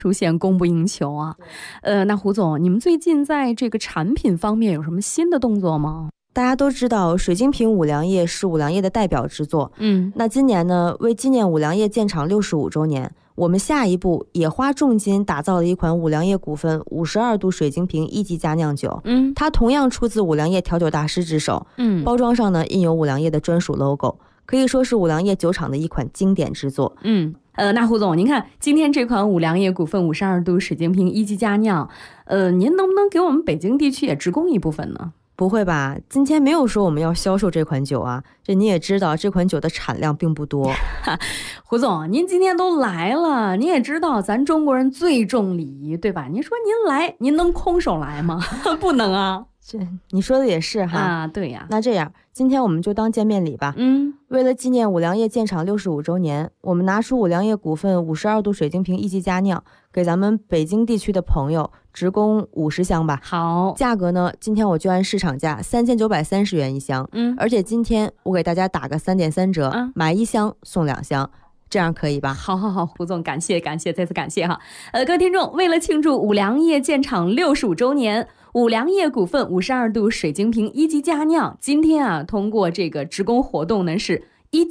出现供不应求啊。那胡总，你们最近在这个产品方面有什么新的动作吗？ 大家都知道水晶瓶五粮液是五粮液的代表之作，那今年呢，为纪念五粮液建厂65周年，我们下一步也花重金打造了一款五粮液股份52度水晶瓶一级佳酿酒，它同样出自五粮液调酒大师之手，包装上呢印有五粮液的专属 logo， 可以说是五粮液酒厂的一款经典之作。 那胡总，您看今天这款五粮液股份52度水晶瓶一级佳酿，您能不能给我们北京地区也直供一部分呢？ 不会吧，今天没有说我们要销售这款酒啊，这你也知道这款酒的产量并不多。 胡总，您今天都来了，你也知道咱中国人最重礼仪，对吧？您说您来，您能空手来吗？不能啊。 这你说的也是哈。 对呀。 那这样今天我们就当见面礼吧。为了纪念五粮液建厂65周年，我们拿出五粮液股份52度水晶瓶一级佳酿，给咱们北京地区的朋友直供50箱吧。 好， 价格呢，今天我就按市场价3930元一箱，而且今天我给大家打个3.3折，买1箱送2箱。这样可以吧？ 好，胡总，感谢，再次感谢哈。各位听众，为了庆祝五粮液建厂65周年，五粮液股份52度水晶瓶一级佳酿，今天啊，通过这个直供活动呢是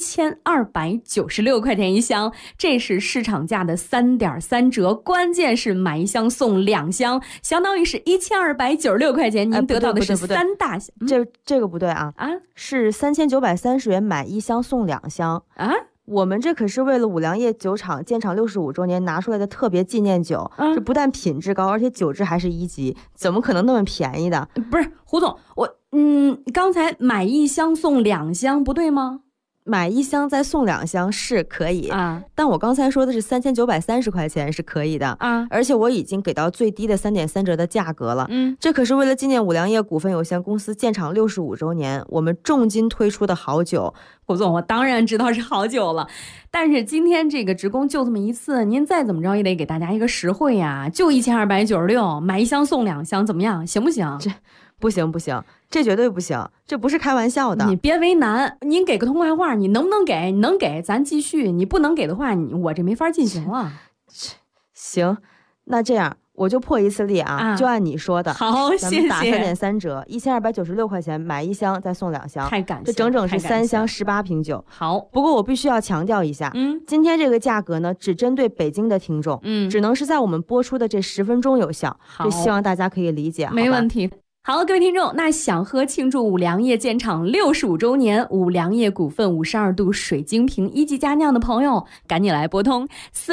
1296块钱一箱，这是市场价的3.3折，关键是买1箱送2箱，相当于是1296块钱，您得到的是3大箱。 这个不对啊，是3930元买1箱送2箱啊。我们这可是为了五粮液酒厂建厂65周年拿出来的特别纪念酒，这不但品质高，而且酒质还是1级，怎么可能那么便宜的？ 不是，胡总，刚才买1箱送2箱不对吗？ 买1箱再送2箱是可以但我刚才说的是3930块钱是可以的而且我已经给到最低的3.3折的价格了。这可是为了纪念五粮液股份有限公司建厂65周年，我们重金推出的好酒。 胡总，我当然知道是好酒了，但是今天这个直供就这么一次，您再怎么着也得给大家一个实惠呀，就1296，买1箱送2箱，怎么样？行不行？ 这不行，这绝对不行，这不是开玩笑的。 你别为难，您给个痛快话，你能不能给？你能给咱继续，你不能给的话，我这没法进行了。 行，那这样我就破一次例就按你说的。 好，谢谢。 咱们打3.3折，1296块钱买1箱再送2箱， 太感谢了， 这整整是3箱18瓶酒。 好， 不过我必须要强调一下，今天这个价格呢，只针对北京的听众，只能是在我们播出的这10分钟有效，这希望大家可以理解。 没问题。好，各位听众，那想喝庆祝五粮液建厂65周年五粮液股份52度水晶瓶一级佳酿的朋友，赶紧来拨通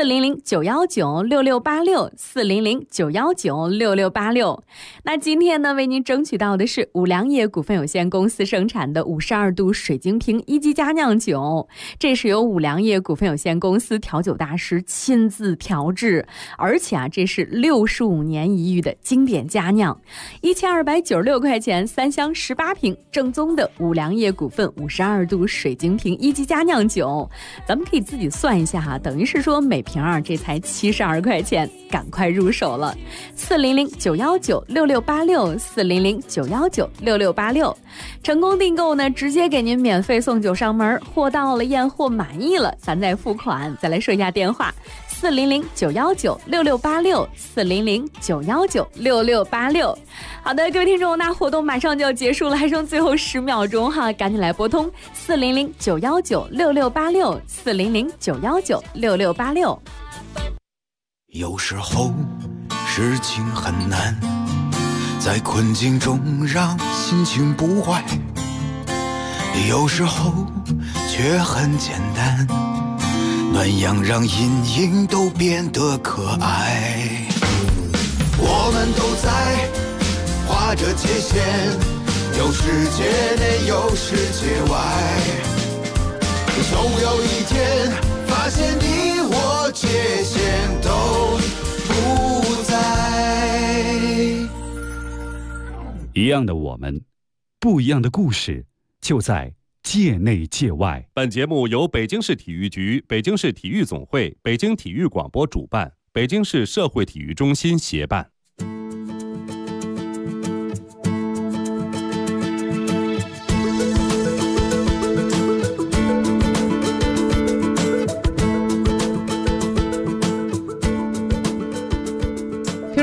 400-919-6686，400-919-6686。那今天呢，为您争取到的是五粮液股份有限公司生产的52度水晶瓶一级佳酿酒，这是由五粮液股份有限公司调酒大师亲自调制，而且这是65年一遇的经典佳酿，1296块钱3箱18瓶，正宗的五粮液股份52度水晶瓶一级佳酿酒，咱们可以自己算一下哈，等于是说每瓶这才72块钱，赶快入手了。400-919-6686，400-919-6686，成功订购呢，直接给您免费送酒上门，货到了验货满意了，咱再付款。再来说一下电话：400-919-6686，400-919-6686。好的，各位听众，那活动马上就要结束了，还剩最后10秒钟哈，赶紧来拨通400-919-6686，400-919-6686。 有时候事情很难，在困境中让心情不坏，有时候却很简单，暖阳让阴影都变得可爱。我们都在划着界限，有世界内有世界外，总有一天发现你我界限都不在。 一样的我们，不一样的故事，就在界内界外。 本节目由北京市体育局、北京市体育总会、北京体育广播主办，北京市社会体育中心协办。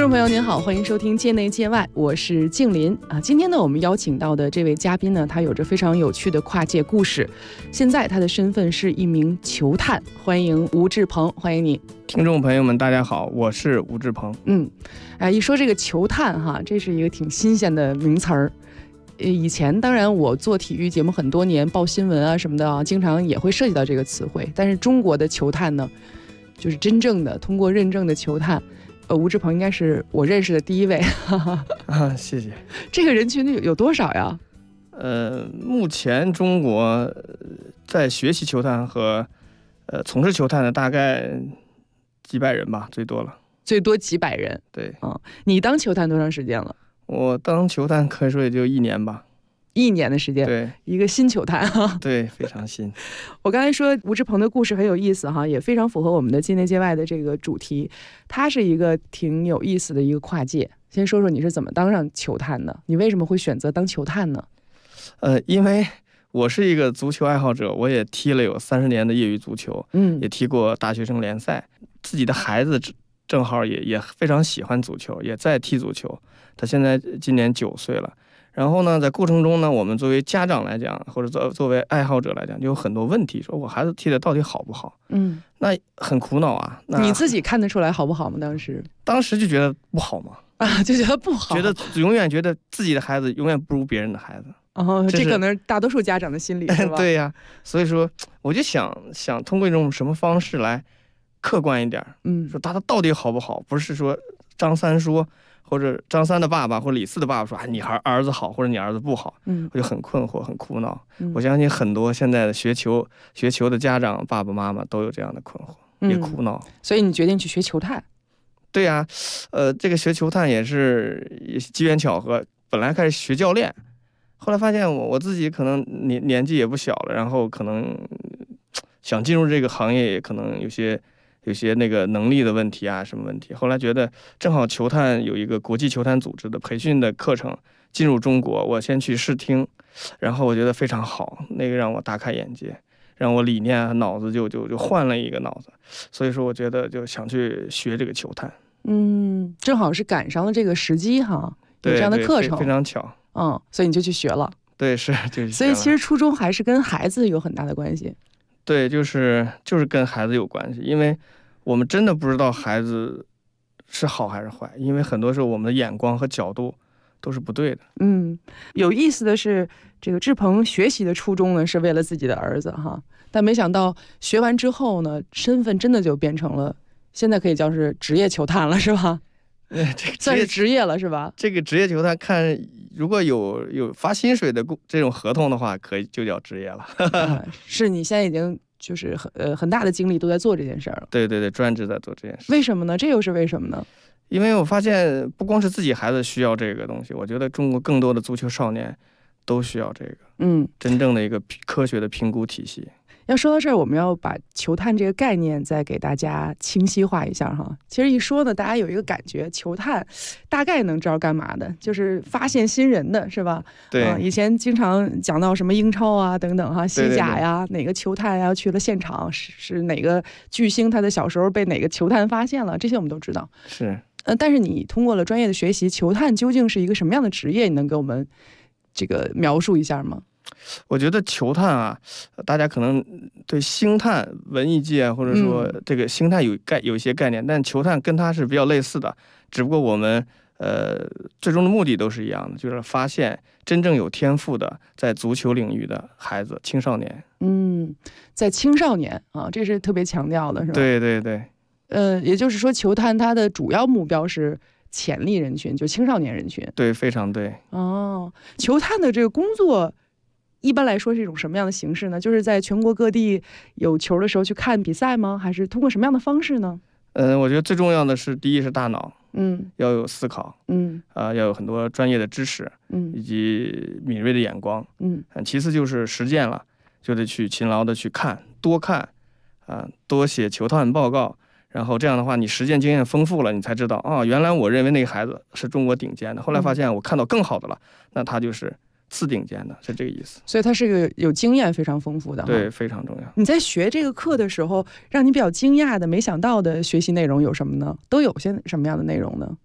众朋友您好，欢迎收听界内界外，我是静林啊。今天呢，我们邀请到的这位嘉宾呢，他有着非常有趣的跨界故事。现在他的身份是一名球探，欢迎吴志鹏，欢迎你。 听众朋友们，大家好，我是吴志鹏。 一说这个球探哈，这是一个挺新鲜的名词儿。以前当然我做体育节目很多年，报新闻啊什么的啊，经常也会涉及到这个词汇。但是中国的球探呢，就是真正的通过认证的球探。吴志鹏应该是我认识的第一位。 谢谢。 这个人群有多少呀？ 目前中国在学习球探和从事球探的大概几百人吧，最多了。 最多几百人。 对。 你当球探多长时间了？ 我当球探可以说也就1年吧。 1年的时间， 对， 一个新球探哈， 对，非常新。 我刚才说吴志鹏的故事很有意思哈，也非常符合我们的界内界外的这个主题。他是一个挺有意思的一个跨界。先说说你是怎么当上球探的？你为什么会选择当球探呢？ 因为我是一个足球爱好者，我也踢了有30年的业余足球，也踢过大学生联赛。自己的孩子正好也非常喜欢足球，也在踢足球。他现在今年9岁了。然后呢，在过程中呢，我们作为家长来讲，或者作为爱好者来讲，就有很多问题，说我孩子踢的到底好不好？那很苦恼啊。 你自己看得出来好不好吗？当时就觉得不好嘛。 就觉得不好， 永远觉得自己的孩子永远不如别人的孩子。 这可能是大多数家长的心理，是吧？ 对呀，所以说我就想通过一种什么方式来客观一点，说他到底好不好，不是说张三说。或者张三的爸爸或者李四的爸爸说你儿子好或者你儿子不好，我就很困惑很苦恼。我相信很多现在的学球的家长爸爸妈妈都有这样的困惑，也苦恼。 所以你决定去学球探？ 对呀，这个学球探也是机缘巧合，本来开始学教练，后来发现我自己可能年纪也不小了，然后可能想进入这个行业也可能有些那个能力的问题啊，什么问题？后来觉得正好球探有一个国际球探组织的培训的课程进入中国，我先去试听，然后我觉得非常好，那个让我大开眼界，让我理念脑子就换了一个脑子，所以说我觉得就想去学这个球探。 正好是赶上了这个时机哈，有这样的课程， 非常巧。 所以你就去学了。 对，是就。 所以其实初衷还是跟孩子有很大的关系。 对，就是跟孩子有关系，因为我们真的不知道孩子是好还是坏，因为很多时候我们的眼光和角度都是不对的。 有意思的是，这个志鹏学习的初衷呢是为了自己的儿子哈，但没想到学完之后呢，身份真的就变成了现在可以叫是职业球探了，是吧？算是职业了是吧？ 这个职业球探看如果有发薪水的这种合同的话，可以就叫职业了。 是你现在已经就是很大的精力都在做这件事了。 对，专职在做这件事。 为什么呢？这又是为什么呢？ 因为我发现不光是自己孩子需要这个东西，我觉得中国更多的足球少年都需要这个。真正的一个科学的评估体系。 要说到这儿，我们要把球探这个概念再给大家清晰化一下哈。其实一说呢，大家有一个感觉，球探大概能知道干嘛的，就是发现新人的是吧？ 对。 以前经常讲到什么英超啊等等哈，西甲呀，哪个球探呀去了现场，是哪个巨星他的小时候被哪个球探发现了，这些我们都知道。 是。 但是你通过了专业的学习，球探究竟是一个什么样的职业？你能给我们这个描述一下吗？ 我觉得球探啊，大家可能对星探文艺界或者说这个星探有一些概念，但球探跟它是比较类似的，只不过我们最终的目的都是一样的，就是发现真正有天赋的在足球领域的孩子青少年。 在青少年啊，这是特别强调的是吧？ 对。 也就是说球探它的主要目标是潜力人群，就青少年人群。 对，非常对。 球探的这个工作一般来说是一种什么样的形式呢？就是在全国各地有球的时候去看比赛吗？还是通过什么样的方式呢？ 我觉得最重要的是，第一是大脑，要有思考，要有很多专业的知识，以及敏锐的眼光，其次就是实践了，就得去勤劳的去看，多看，多写球探报告，然后这样的话，你实践经验丰富了，你才知道原来我认为那个孩子是中国顶尖的，后来发现我看到更好的了，那他就是次顶尖的，是这个意思。 所以它是个有经验非常丰富的。 对，非常重要。 你在学这个课的时候，让你比较惊讶的、没想到的学习内容有什么呢？都有些什么样的内容呢？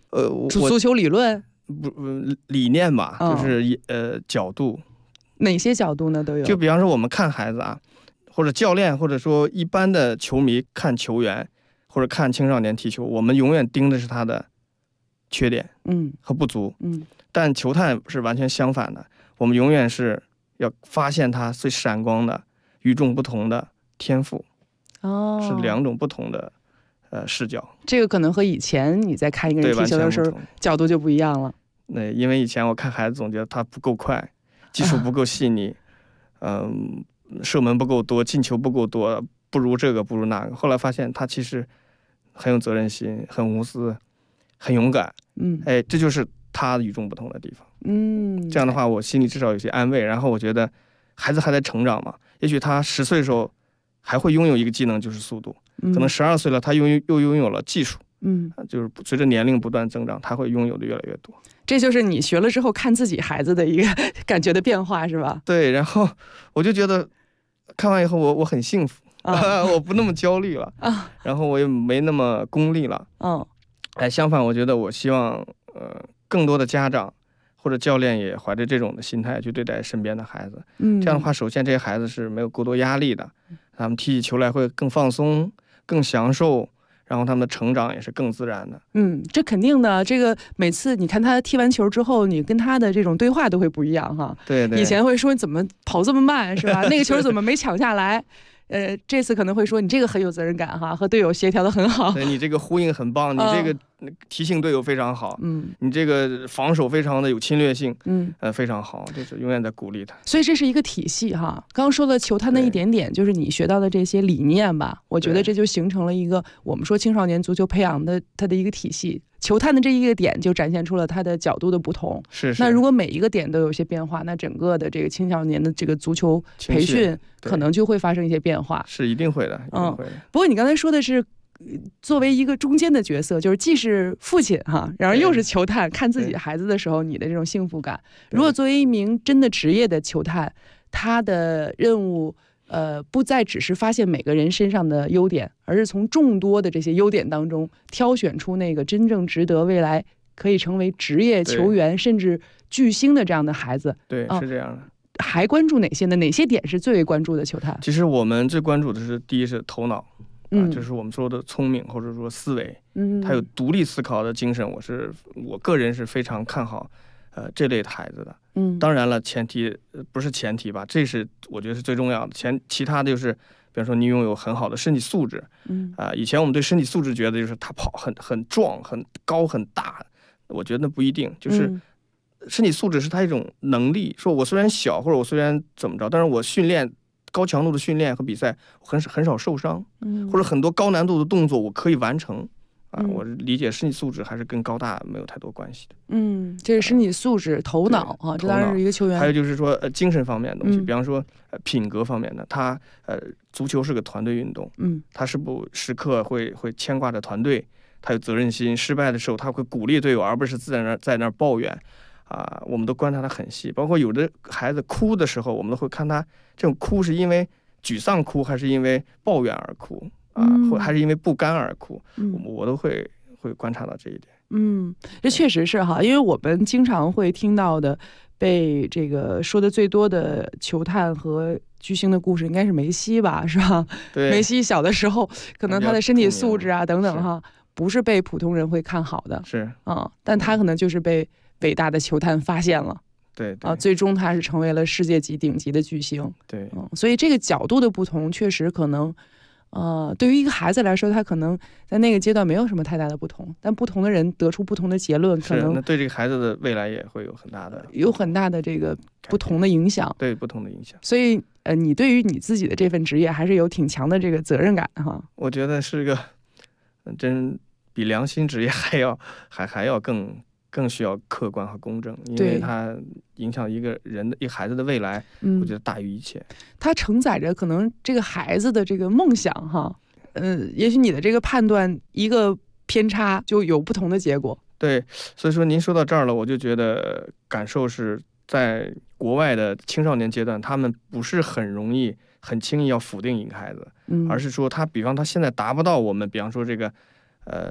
足球理论不理念吧，就是角度。 哪些角度呢？都有。 就比方说我们看孩子啊，或者教练，或者说一般的球迷看球员，或者看青少年踢球，我们永远盯的是他的缺点和不足。但球探是完全相反的，我们永远是要发现他最闪光的、与众不同的天赋。是两种不同的视角。这个可能和以前你在看一个人踢球的时候角度就不一样了。 对，因为以前我看孩子总觉得他不够快，技术不够细腻，射门不够多，进球不够多，不如这个不如那个。后来发现他其实很有责任心，很无私，很勇敢。这就是他与众不同的地方。这样的话我心里至少有些安慰。然后我觉得孩子还在成长嘛，也许他10岁的时候还会拥有一个技能，就是速度。可能12岁了，他又拥有了技术。就是随着年龄不断增长，他会拥有的越来越多。 这就是你学了之后看自己孩子的一个感觉的变化，是吧？ 对，然后我就觉得看完以后我很幸福。我不那么焦虑了。然后我也没那么功利了。相反，我觉得我希望更多的家长或者教练也怀着这种的心态去对待身边的孩子。这样的话，首先这些孩子是没有过多压力的，他们踢起球来会更放松、更享受，然后他们的成长也是更自然的。 这肯定的。这个每次你看他踢完球之后，你跟他的这种对话都会不一样哈。 对， 以前会说你怎么跑这么慢，是吧？那个球怎么没抢下来？这次可能会说你这个很有责任感哈，和队友协调的很好。 对，你这个呼应很棒，你这个提醒队友非常好。你这个防守非常的有侵略性。非常好，就是永远在鼓励他。 所以这是一个体系哈。刚刚说的球探的一点点，就是你学到的这些理念吧，我觉得这就形成了一个我们说青少年足球培养的它的一个体系。球探的这一个点就展现出了它的角度的不同。 是。 那如果每一个点都有些变化，那整个的这个青少年的这个足球培训可能就会发生一些变化。 是一定会的，一定会的。 不过你刚才说的是作为一个中间的角色，就是既是父亲哈，然后又是球探，看自己孩子的时候你的这种幸福感。如果作为一名真的职业的球探，他的任务不再只是发现每个人身上的优点，而是从众多的这些优点当中挑选出那个真正值得未来可以成为职业球员甚至巨星的这样的孩子。 对，是这样的。 还关注哪些呢？哪些点是最为关注的球探？ 其实我们最关注的是，第一是头脑，就是我们说的聪明或者说思维，他有独立思考的精神。我个人是非常看好这类的孩子的。当然了，前提不是前提吧，这是我觉得是最重要的。其他的就是，比方说你拥有很好的身体素质。以前我们对身体素质觉得就是他跑很壮、很高、很大，我觉得不一定。就是身体素质是他一种能力，说我虽然小或者我虽然怎么着，但是我训练高强度的训练和比赛很少受伤，或者很多高难度的动作我可以完成。我理解身体素质还是跟高大没有太多关系的。 这是身体素质、头脑啊，这当然是一个球员。 还有就是说精神方面的东西，比方说品格方面的，他足球是个团队运动，他是不时刻会牵挂着团队，他有责任心，失败的时候他会鼓励队友，而不是在那儿抱怨。我们都观察他很细，包括有的孩子哭的时候，我们都会看他这种哭是因为沮丧哭，还是因为抱怨而哭。或还是因为不甘而哭，我都会观察到这一点。 这确实是哈，因为我们经常会听到的被这个说的最多的球探和巨星的故事，应该是梅西吧，是吧？ 对， 梅西小的时候，可能他的身体素质啊等等哈，不是被普通人会看好的。 是但他可能就是被伟大的球探发现了。 对最终他是成为了世界级顶级的巨星。 对， 所以这个角度的不同，确实可能。对于一个孩子来说，他可能在那个阶段没有什么太大的不同，但不同的人得出不同的结论，可能那对这个孩子的未来也会有很大的这个不同的影响。 对，不同的影响。 所以你对于你自己的这份职业还是有挺强的这个责任感哈。 我觉得是个真比良心职业还要更需要客观和公正，因为它影响一个孩子的未来，我觉得大于一切。 它承载着可能这个孩子的这个梦想哈，也许你的这个判断一个偏差就有不同的结果。 对，所以说您说到这儿了，我就觉得感受是在国外的青少年阶段，他们不是很轻易要否定一个孩子，而是说比方他现在达不到我们比方说这个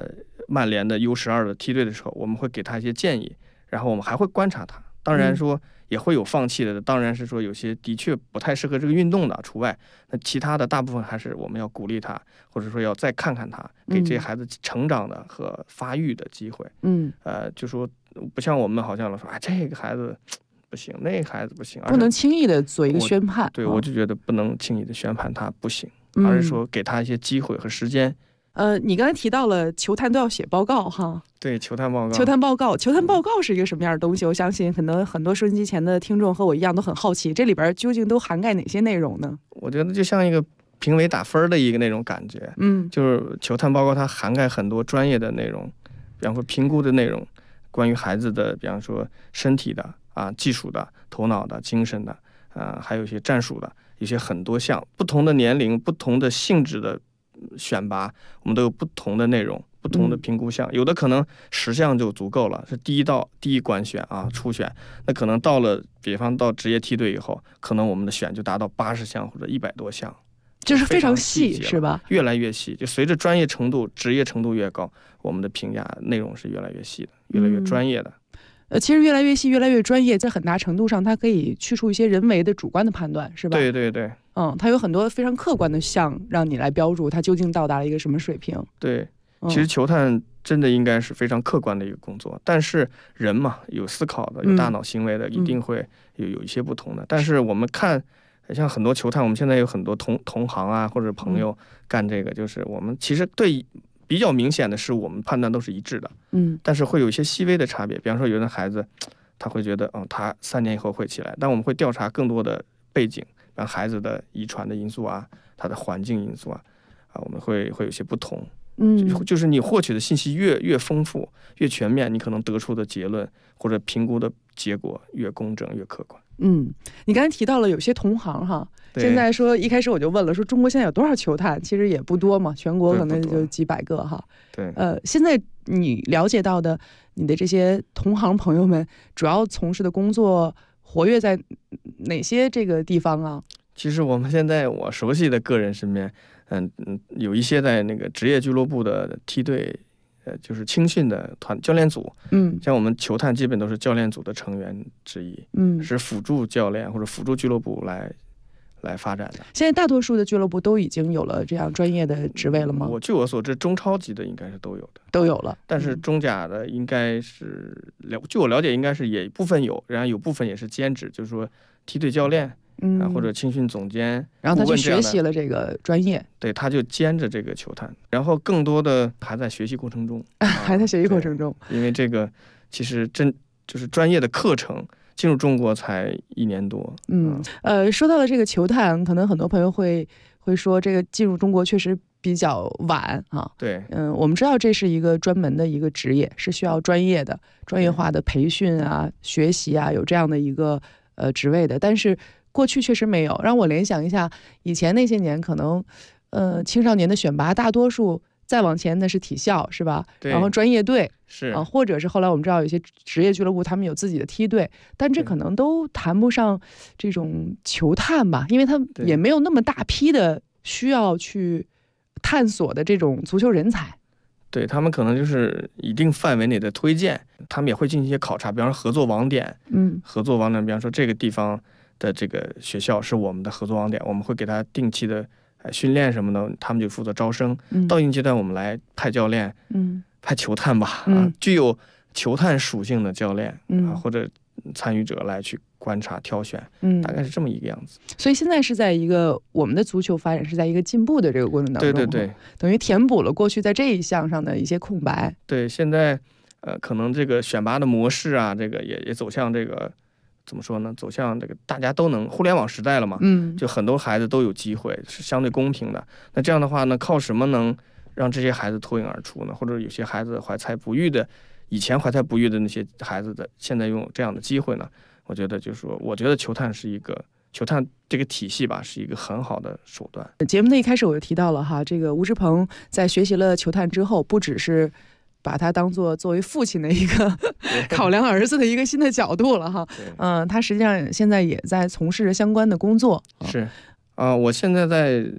曼联的 U12的梯队的时候，我们会给他一些建议，然后我们还会观察他。当然说也会有放弃的，当然是说有些的确不太适合这个运动的除外，那其他的大部分还是我们要鼓励他，或者说要再看看他，给这些孩子成长的和发育的机会。就说不像我们好像说这个孩子不行，那个孩子不行， 不能轻易的做一个宣判。 对，我就觉得不能轻易的宣判他不行，而是说给他一些机会和时间。 你刚才提到了球探都要写报告哈？ 对，球探报告。 球探报告是一个什么样的东西？我相信可能很多收音机前的听众和我一样都很好奇，这里边究竟都涵盖哪些内容呢？ 我觉得就像一个评委打分的一个那种感觉。就是球探报告它涵盖很多专业的内容，比方说评估的内容，关于孩子的，比方说身体的技术的、头脑的、精神的还有一些战术的，有些很多项，不同的年龄、不同的性质的选拔，我们都有不同的内容、不同的评估项，有的可能10项就足够了，是第一关选初选，那可能比方到职业梯队以后，可能我们的选就达到80项或者100多项， 就是非常细，是吧？ 越来越细，就随着专业程度、职业程度越高，我们的评价内容是越来越细的，越来越专业的。 其实越来越细、越来越专业，在很大程度上，它可以去除一些人为的主观的判断，是吧？ 对对对。 它有很多非常客观的项让你来标注它究竟到达了一个什么水平。 对，其实球探真的应该是非常客观的一个工作，但是人嘛，有思考的、有大脑行为的，一定会有一些不同的。但是我们看，像很多球探，我们现在有很多同行或者朋友干这个，就是我们其实对比较明显的是，我们判断都是一致的。但是会有一些细微的差别，比方说有的孩子他会觉得他3年以后会起来，但我们会调查更多的背景，让孩子的遗传的因素他的环境因素我们会有些不同。就是你获取的信息越丰富、越全面，你可能得出的结论或者评估的结果越公正、越客观。 你刚才提到了有些同行哈，现在说一开始我就问了，说中国现在有多少球探？其实也不多嘛，全国可能就几百个哈。 对， 现在你了解到的，你的这些同行朋友们主要从事的工作活跃在哪些这个地方啊？ 其实我们现在我熟悉的个人身边，有一些在那个职业俱乐部的梯队。就是青训的教练组，像我们球探基本都是教练组的成员之一，是辅助教练或者辅助俱乐部来发展的。 现在大多数的俱乐部都已经有了这样专业的职位了吗？ 据我所知，中超级的应该是都有了，但是中甲的应该是据我了解，应该是也部分有，然后有部分也是兼职，就是说梯队教练。或者青训总监， 然后他去学习了这个专业， 对，他就兼着这个球探，然后更多的还在学习过程中， 还在学习过程中， 因为这个其实就是专业的课程，进入中国才1年多。 说到了这个球探，可能很多朋友会说，这个进入中国确实比较晚啊。 对， 我们知道这是一个专门的一个职业，是需要专业化的培训学习有这样的一个职位的，但是过去确实没有，让我联想一下以前那些年，可能青少年的选拔大多数再往前那是体校，是吧？然后专业队是或者是后来我们知道有些职业俱乐部他们有自己的梯队，但这可能都谈不上这种球探吧，因为他也没有那么大批的需要去探索的这种足球人才。 对，他们可能就是一定范围内的推荐，他们也会进行一些考察，比方说合作网点，比方说这个地方的这个学校是我们的合作网点，我们会给他定期的训练什么的，他们就负责招生。到一定阶段，我们来派教练，派球探吧，具有球探属性的教练或者参与者来去观察挑选，大概是这么一个样子。 所以现在是在一个我们的足球发展是在一个进步的这个过程当中， 对， 等于填补了过去在这一项上的一些空白。 对，现在可能这个选拔的模式这个也走向这个。怎么说呢？走向这个大家都能互联网时代了嘛，就很多孩子都有机会，是相对公平的。那这样的话呢，靠什么能让这些孩子脱颖而出呢？或者有些孩子怀才不遇的，以前怀才不遇的那些孩子的，现在拥有这样的机会呢？我觉得就是说，我觉得球探这个体系吧，是一个很好的手段。 节目的一开始我就提到了哈，这个吴志鹏在学习了球探之后，不只是把他当作为父亲的一个考量儿子的一个新的角度了哈。他实际上现在也在从事着相关的工作。 是我现在在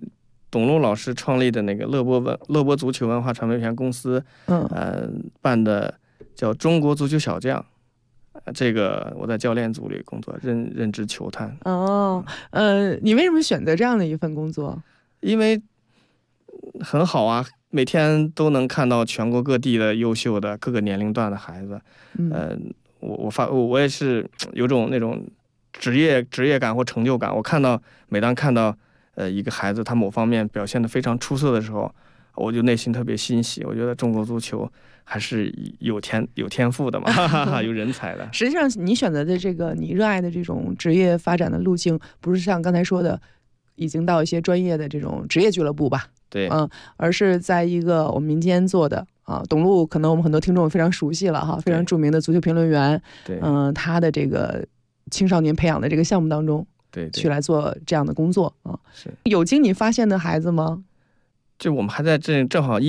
董路老师创立的那个乐波足球文化传媒有限公司，办的叫中国足球小将。这个我在教练组里工作，任职球探。 你为什么选择这样的一份工作？ 因为很好啊，每天都能看到全国各地的优秀的各个年龄段的孩子。我也是有种那种职业感或成就感。每当看到一个孩子他某方面表现得非常出色的时候，我就内心特别欣喜。我觉得中国足球还是有天赋的嘛，有人才的。 实际上，你选择的这个你热爱的这种职业发展的路径，不是像刚才说的，已经到一些专业的这种职业俱乐部吧？ 对， 而是在一个我们民间做的啊。董路可能我们很多听众非常熟悉了哈，非常著名的足球评论员。 对， 他的这个青少年培养的这个项目当中， 对， 去来做这样的工作啊。 是有经你发现的孩子吗？ 就我们还在正好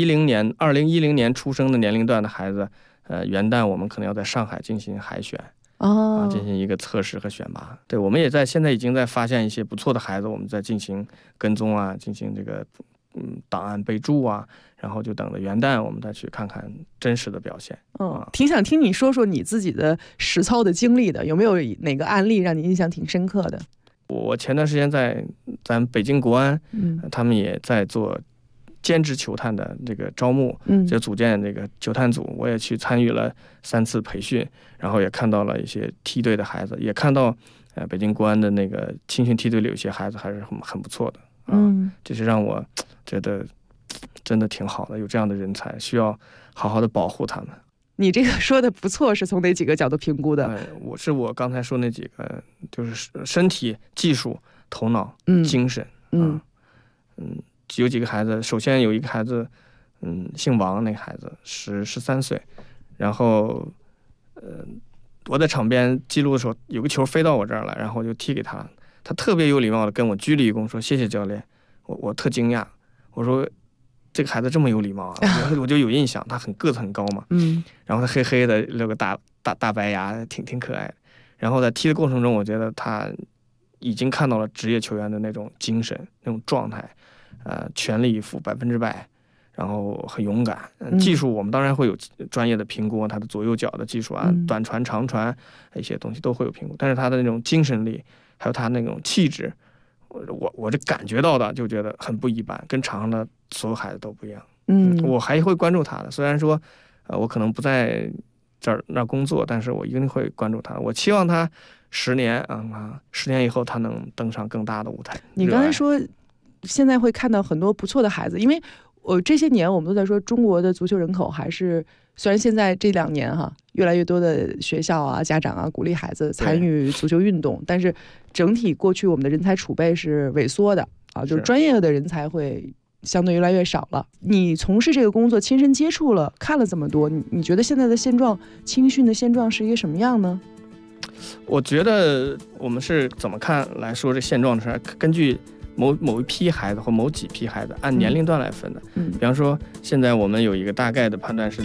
2010年出生的年龄段的孩子，元旦我们可能要在上海进行海选进行一个测试和选拔。对，我们也现在已经在发现一些不错的孩子，我们在进行跟踪啊，进行这个档案备注啊，然后就等着元旦我们再去看看真实的表现。 挺想听你说说你自己的实操的经历的，有没有哪个案例让你印象挺深刻的？ 我前段时间在咱北京国安，他们也在做兼职球探的这个招募，就组建这个球探组，我也去参与了3次培训，然后也看到了一些梯队的孩子，也看到北京国安的那个青训梯队里有些孩子还是很不错的。这是让我觉得真的挺好的，有这样的人才，需要好好的保护他们。 你这个说的不错，是从哪几个角度评估的？ 我刚才说那几个，就是身体、技术、头脑、精神。有几个孩子，首先有一个孩子，姓王，那个孩子13岁，然后我在场边记录的时候，有个球飞到我这儿来，然后我就踢给他，他特别有礼貌的跟我鞠了一躬，说谢谢教练。我特惊讶，我说这个孩子这么有礼貌啊，我就有印象，他个子很高嘛，然后他黑黑的，留个大白牙，挺可爱的。然后在踢的过程中，我觉得他已经看到了职业球员的那种精神、那种状态，全力以赴100%，然后很勇敢。技术我们当然会有专业的评估，他的左右脚的技术啊，短传、长传一些东西都会有评估，但是他的那种精神力，还有他那种气质，我这感觉到的就觉得很不一般，跟场上的所有孩子都不一样。我还会关注他的，虽然说我可能不在那儿工作，但是我一定会关注他。我期望他10年以后他能登上更大的舞台。 你刚才说现在会看到很多不错的孩子，因为这些年我们都在说中国的足球人口还是，虽然现在这2年越来越多的学校啊、家长啊鼓励孩子参与足球运动，但是整体过去我们的人才储备是萎缩的就是专业的人才会相对越来越少了。你从事这个工作，亲身接触了，看了这么多，你觉得现在的现状，青训的现状是一个什么样呢？ 我觉得我们是怎么看来说这现状的事，根据某一批孩子或某几批孩子按年龄段来分的。比方说现在我们有一个大概的判断是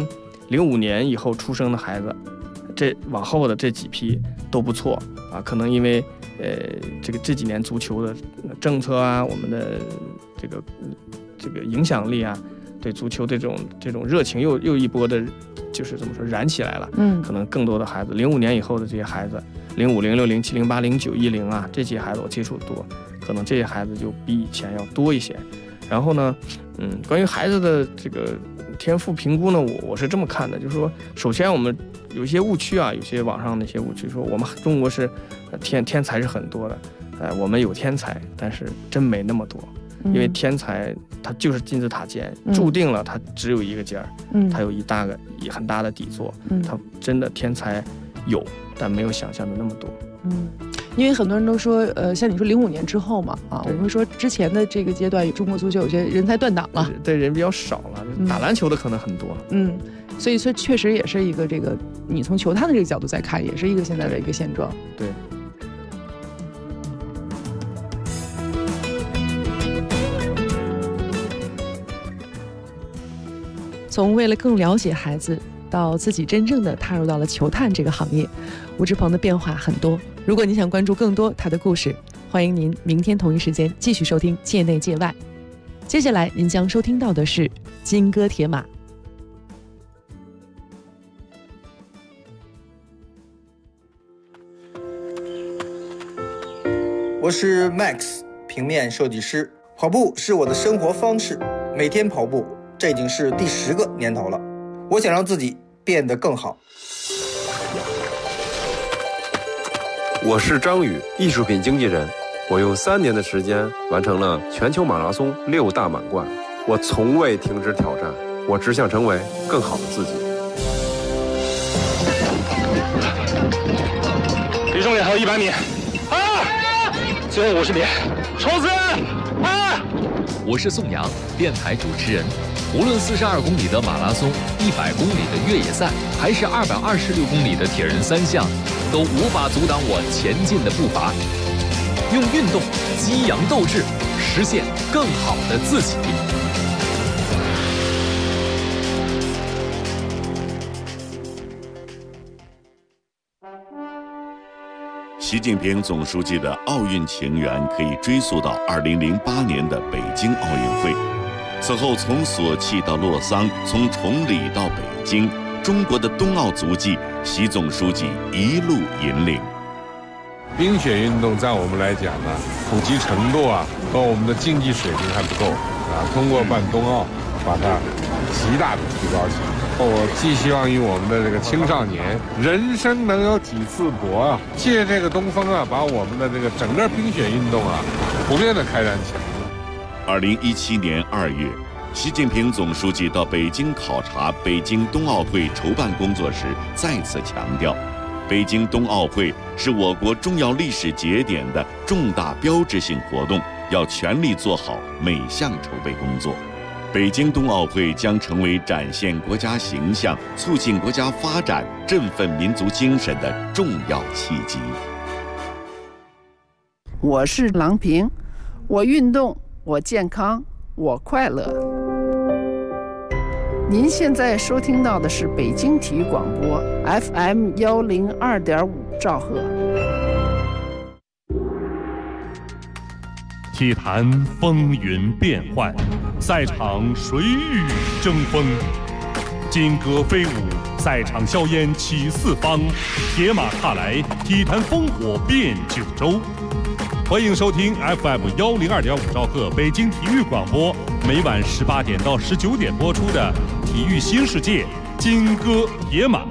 05年以后出生的孩子，这往后的这几批都不错可能因为这几年足球的政策啊，我们的这个影响力啊，对足球这种热情又一波的，就是怎么说燃起来了。可能更多的孩子05年以后的这些孩子，05、06、07、08、09、10这些孩子我接触的多，可能这些孩子就比以前要多一些。然后呢，关于孩子的这个天赋评估呢，我是这么看的，就是说，首先我们有一些误区有些网上那些误区，说我们中国是天才是很多的，我们有天才，但是真没那么多，因为天才它就是金字塔尖，注定了它只有一个尖儿，它有很大的底座，它真的天才有，但没有想象的那么多。 因为很多人都说，像你说05年之后嘛，我们会说之前的这个阶段，中国足球有些人才断档了， 对人比较少了，打篮球的可能很多， 所以确实也是一个这个，你从球探的这个角度再看，也是一个现在的一个现状。 对。 从为了更了解孩子，到自己真正的踏入到了球探这个行业，吴志鹏的变化很多。如果你想关注更多他的故事，欢迎您明天同一时间继续收听《界内界外》。 接下来您将收听到的是金戈铁马。 我是 Max， 平面设计师。跑步是我的生活方式，每天跑步，这已经是第10个年头了。我想让自己变得更好。 我是张宇，艺术品经纪人。我用3年的时间完成了全球马拉松6大满贯。我从未停止挑战，我只想成为更好的自己。 离终点还有100米，最后50米，冲刺！ 我是宋阳，电台主持人。无论42公里的马拉松、100公里的越野赛，还是226公里的铁人3项，都无法阻挡我前进的步伐。用运动激扬斗志，实现更好的自己。 习近平总书记的奥运情缘可以追溯到2008年的北京奥运会。此后，从索契到洛桑，从崇礼到北京，中国的冬奥足迹，习总书记一路引领。 冰雪运动在我们来讲呢，普及程度和我们的竞技水平还不够通过办冬奥，把它极大的提高起来。我寄希望于我们的这个青少年，人生能有几次搏借这个东风把我们的这个整个冰雪运动普遍的开展起来。 2017年2月，习近平总书记到北京考察北京冬奥会筹办工作时，再次强调，北京冬奥会是我国重要历史节点的重大标志性活动，要全力做好每项筹备工作。北京冬奥会将成为展现国家形象、促进国家发展、振奋民族精神的重要契机。 我是郎平，我运动，我健康，我快乐。您现在收听到的是北京体育广播 FM 102.5兆赫。 体坛风云变幻，赛场水雨争锋，金戈飞舞，赛场硝烟起四方，铁马踏来，体坛烽火遍九州。欢迎收听 FM 102.5兆赫北京体育广播，每晚18点到19点播出的《体育新世界》金戈铁马。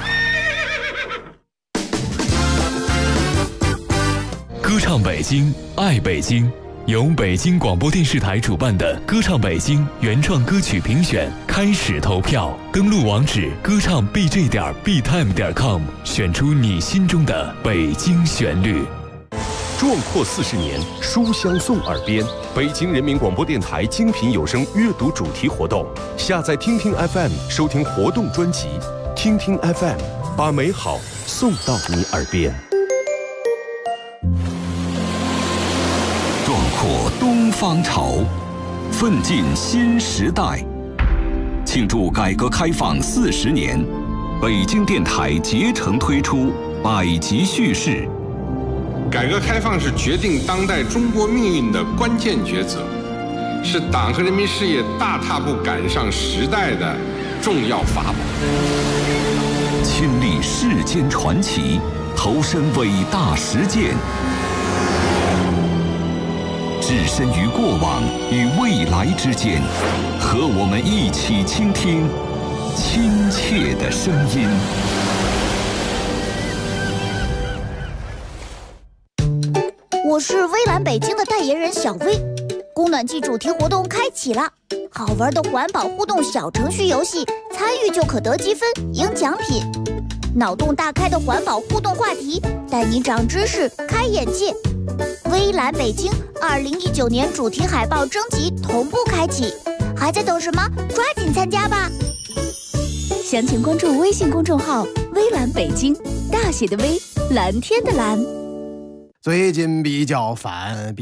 歌唱北京，爱北京。由北京广播电视台主办的歌唱北京原创歌曲评选开始投票，登录网址歌唱 bj.btime.com， 选出你心中的北京旋律。 壮阔40年，书香送耳边。北京人民广播电台精品有声阅读主题活动，下载听听 FM 收听活动专辑，听听 FM， 把美好送到你耳边。 壮阔东方潮，奋进新时代。庆祝改革开放40年，北京电台竭诚推出百集叙事。 改革开放是决定当代中国命运的关键抉择，是党和人民事业大踏步赶上时代的重要法宝。 亲历世间传奇，投身伟大实践。置身于过往与未来之间，和我们一起倾听亲切的声音。 我是微蓝北京的代言人小薇，供暖季主题活动开启了，好玩的环保互动小程序游戏，参与就可得积分赢奖品。脑洞大开的环保互动话题，带你长知识开眼界。微蓝北京2019年主题海报征集同步开启，还在等什么？抓紧参加吧！详情关注微信公众号微蓝北京，大写的微，蓝天的蓝。 最近比较烦，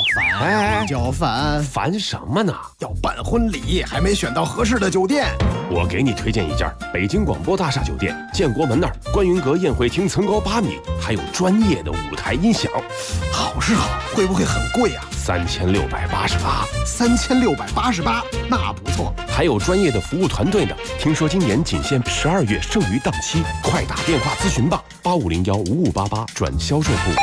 烦什么呢？ 要办婚礼，还没选到合适的酒店。 我给你推荐一家北京广播大厦酒店，建国门那儿，观云阁宴会厅层高8米，还有专业的舞台音响。 好是好，会不会很贵啊 ？3688。 3688，那不错。 还有专业的服务团队呢。听说今年仅限12月剩余档期，快打电话咨询吧，85015588转销售部。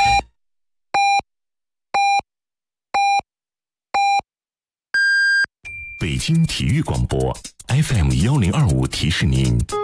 北京体育广播 FM1025提示您，